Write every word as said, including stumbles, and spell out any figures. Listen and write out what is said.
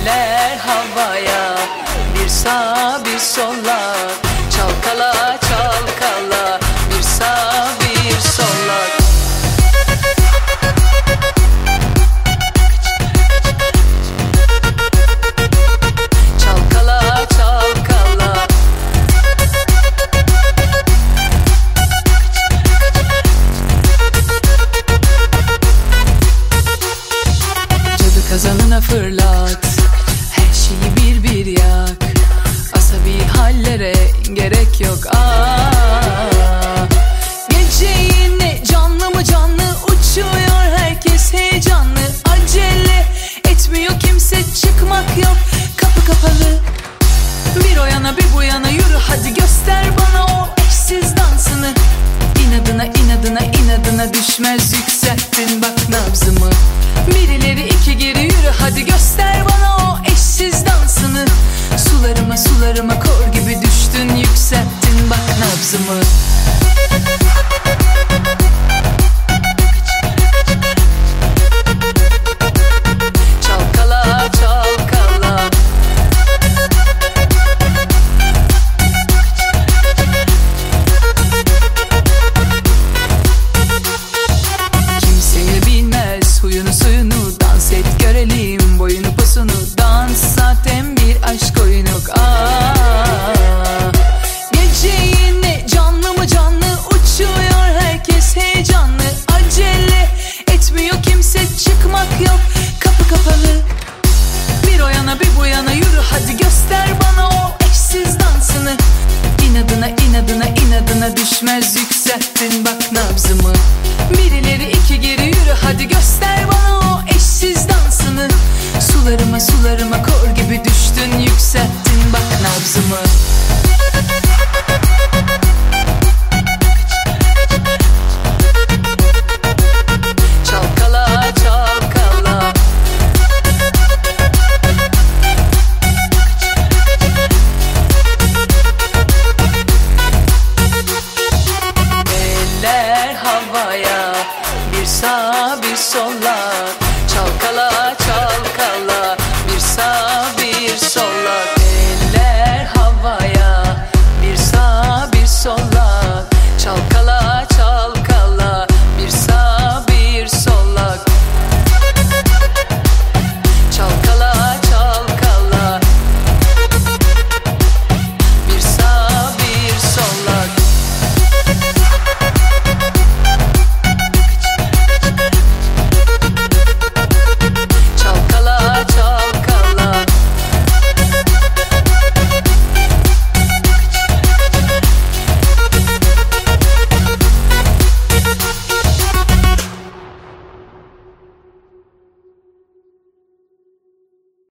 eller havaya, bir sağ bir sola, çalkala çalkala, bir sağ bir sola. Çalkala çalkala. Cadı kazanına fırlat, her şeyi bir bir yak. Asabi hallere gerek yok. Aa, gece yine canlı mı canlı uçuyor herkes heyecanlı. Acele etmiyor kimse, çıkmak yok, kapı kapalı. Bir o yana bir bu yana yürü hadi, göster bana o eşsiz dansını. İnadına inadına inadına düşmez, yükselttin bak nabzımı. Birileri iki geri yürü hadi, göster bana o eşsiz dansını. Sularıma sularıma kor gibi düştün, yükselttin bak nabzımı. Çalkala çalkala. Kimseye bilmez huyunu suyunu, dans et görelim boyunu posunu. Dans zaten bir aşk oyunu. Aa, gece yine canlı mı canlı uçuyor herkes heyecanlı. Acele etmiyor kimse, çıkmak yok, kapı kapalı. Bir o yana bir bu yana yürü hadi, göster bana o eşsiz dansını. İnadına inadına inadına düşmez, yükselttin bak nabzımı. Birileri iki geri yürü hadi, göster bana o eşsiz dansını. Sularıma sularıma koy